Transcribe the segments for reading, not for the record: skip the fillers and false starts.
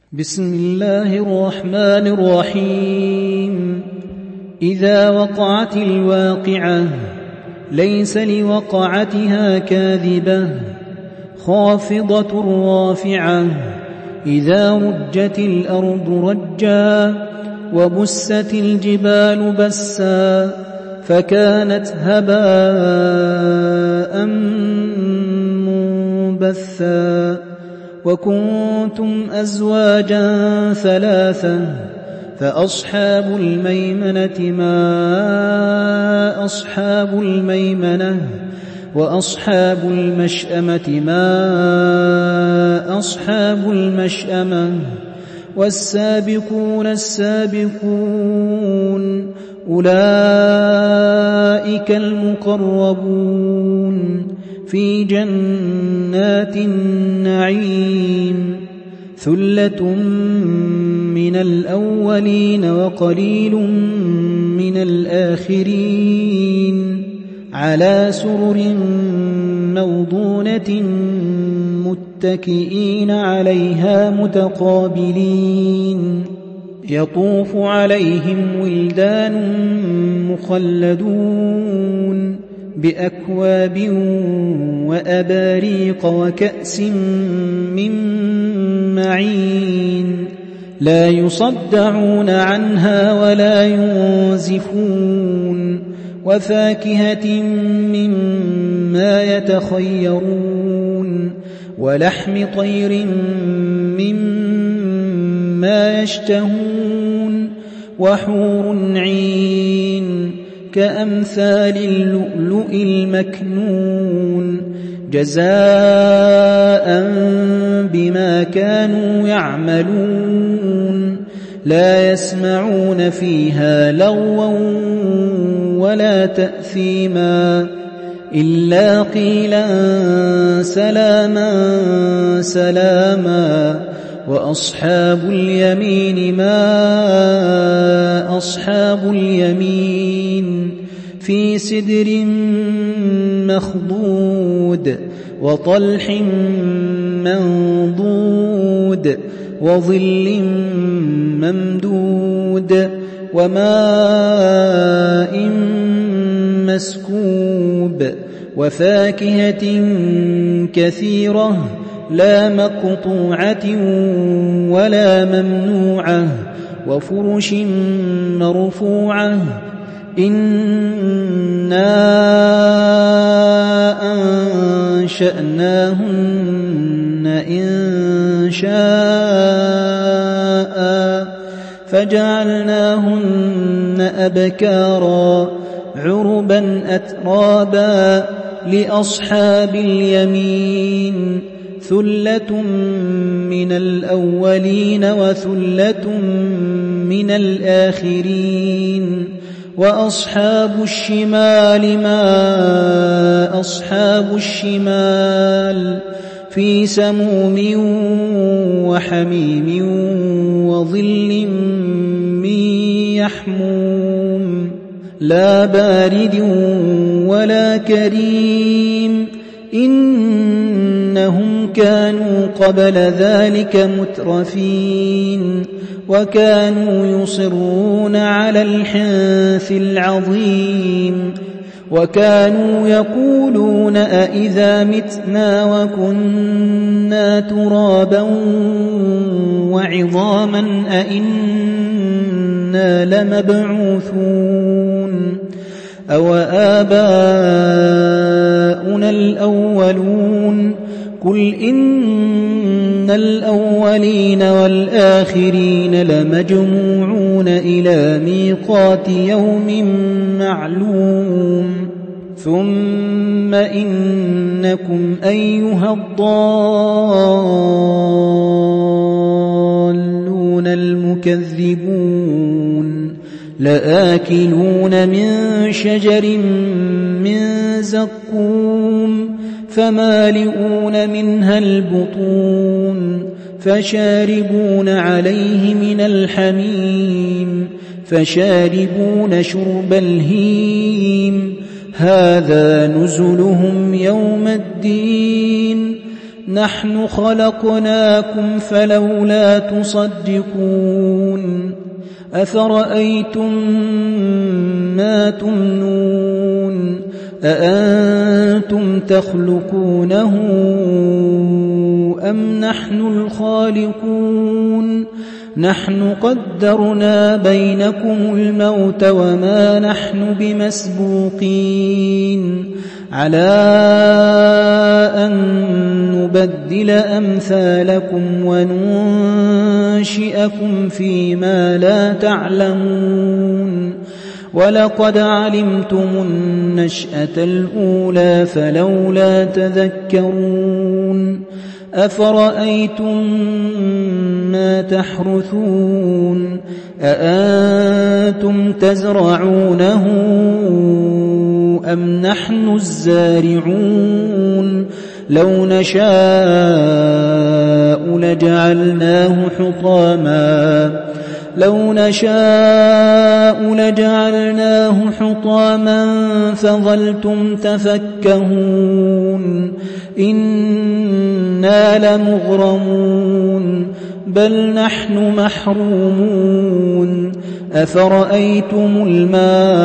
بسم الله الرحمن الرحيم. إذا وقعت الواقعة ليس لوقعتها كاذبة خافضة رافعة. إذا رجت الأرض رجا وبست الجبال بسا فكانت هباء منبثا. وكنتم أزواجا ثلاثا فأصحاب الميمنة ما أصحاب الميمنة وأصحاب المشأمة ما أصحاب المشأمة. والسابقون السابقون أولئك المقربون في جنات النعيم. ثلة من الأولين وقليل من الآخرين على سرر موضونة متكئين عليها متقابلين. يطوف عليهم ولدان مخلدون بأكواب وأباريق وكأس من معين. لا يصدعون عنها ولا ينزفون. وفاكهة مما يتخيرون ولحم طير مما يشتهون. وحور عين كأمثال اللؤلؤ المكنون جزاء بما كانوا يعملون. لا يسمعون فيها لغوا ولا تأثيما إلا قيلا سلاما سلاما. وأصحاب اليمين ما أصحاب اليمين في سدر مخضود وطلح منضود وظل ممدود وماء مسكوب. وفاكهة كثيرة لا مقطوعة ولا ممنوعة. وفرش مرفوعة. إنا أنشأناهن إن شاء فجعلناهن أبكارا عربا أترابا لأصحاب اليمين. ثلة من الأولين وثلة من الآخرين. وأصحاب الشمال ما أصحاب الشمال في سموم وحميم وظل من يحموم لا بارد ولا كريم. إنهم كانوا قبل ذلك مترفين وكانوا يصرون على الحنث العظيم. وكانوا يقولون أئذا متنا وكنا ترابا وعظاما أئنا لمبعوثون أو آباؤنا الأولون. قل إن الأولين والآخرين لمجموعون إلى ميقات يوم معلوم. ثم إنكم أيها الضالون المكذبون لآكلون من شجر من زقوم فمالئون منها البطون فشاربون عليه من الحميم فشاربون شرب الهيم. هذا نزلهم يوم الدين نحن خلقناكم فلولا تصدقون أفرأيتم ما تمنون أأنتم تخلقونه أم نحن الخالقون نحن قدرنا بينكم الموت وما نحن بمسبوقين على أن نبدل أمثالكم وننشئكم فيما لا تعلمون ولقد علمتم النشأة الأولى فلولا تذكرون أفرأيتم ما تحرثون أأنتم تزرعونه أم نحن الزارعون لو نشاء لجعلناه حطاما فظلتم تفكهون إنا لمغرمون بل نحن محرومون أفرأيتم الماء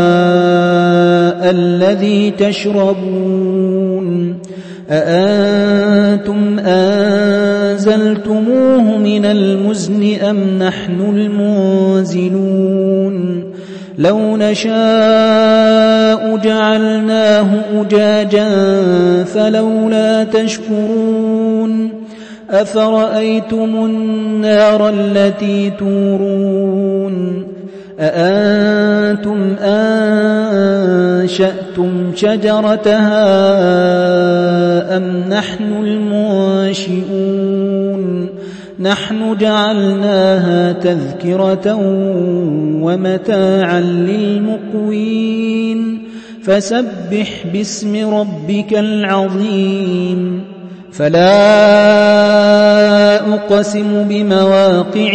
الذي تشربون أأنتم أنزلتموه من المزن أم نحن المنزلون لو نشاء جعلناه أجاجا فلولا تشكرون أفرأيتم النار التي تورون أأنتم أنشأتم شجرتها أم نحن المنشئون نحن جعلناها تذكرة ومتاعا للمقوين فسبح باسم ربك العظيم فلا أقسم بمواقع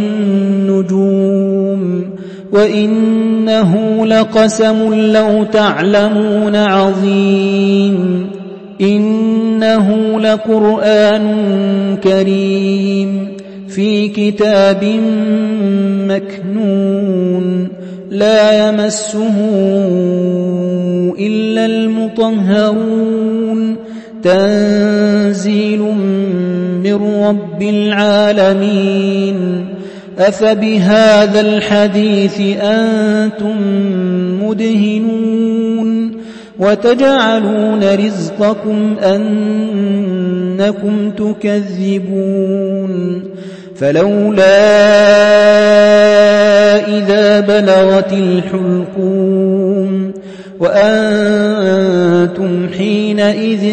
النجوم وإنه لقسم لو تعلمون عظيم إنه لقرآن كريم في كتاب مكنون لا يمسه إلا المطهرون تنزيل من رب العالمين أفبهذا الحديث أنتم مدهنون وتجعلون رزقكم أنكم تكذبون فلولا إذا بلغت الحلقوم وأنتم حينئذ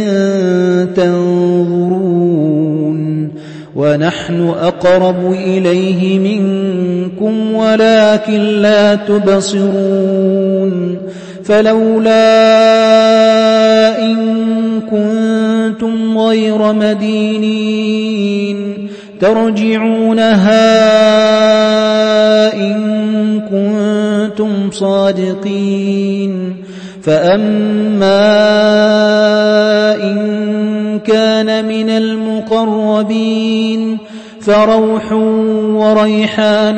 تنظرون ونحن أقرب إليه منكم ولكن لا تبصرون فلولا إن كنتم غير مدينين ترجعونها إن كنتم صادقين فأما إن كان من المقربين فروح وريحان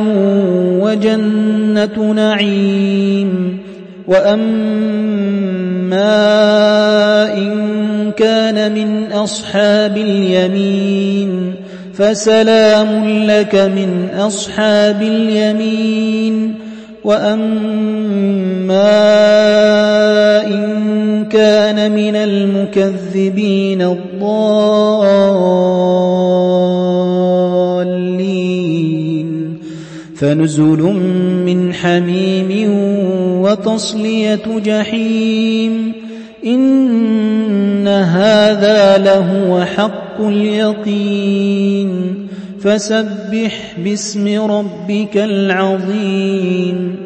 وجنة نعيم وأما إن كان من أصحاب اليمين فسلام لك من أصحاب اليمين وأما إن كان من المكذبين الضالين فنزل من حميم وتصلية جحيم إن هذا لهو حق اليقين فسبح باسم ربك العظيم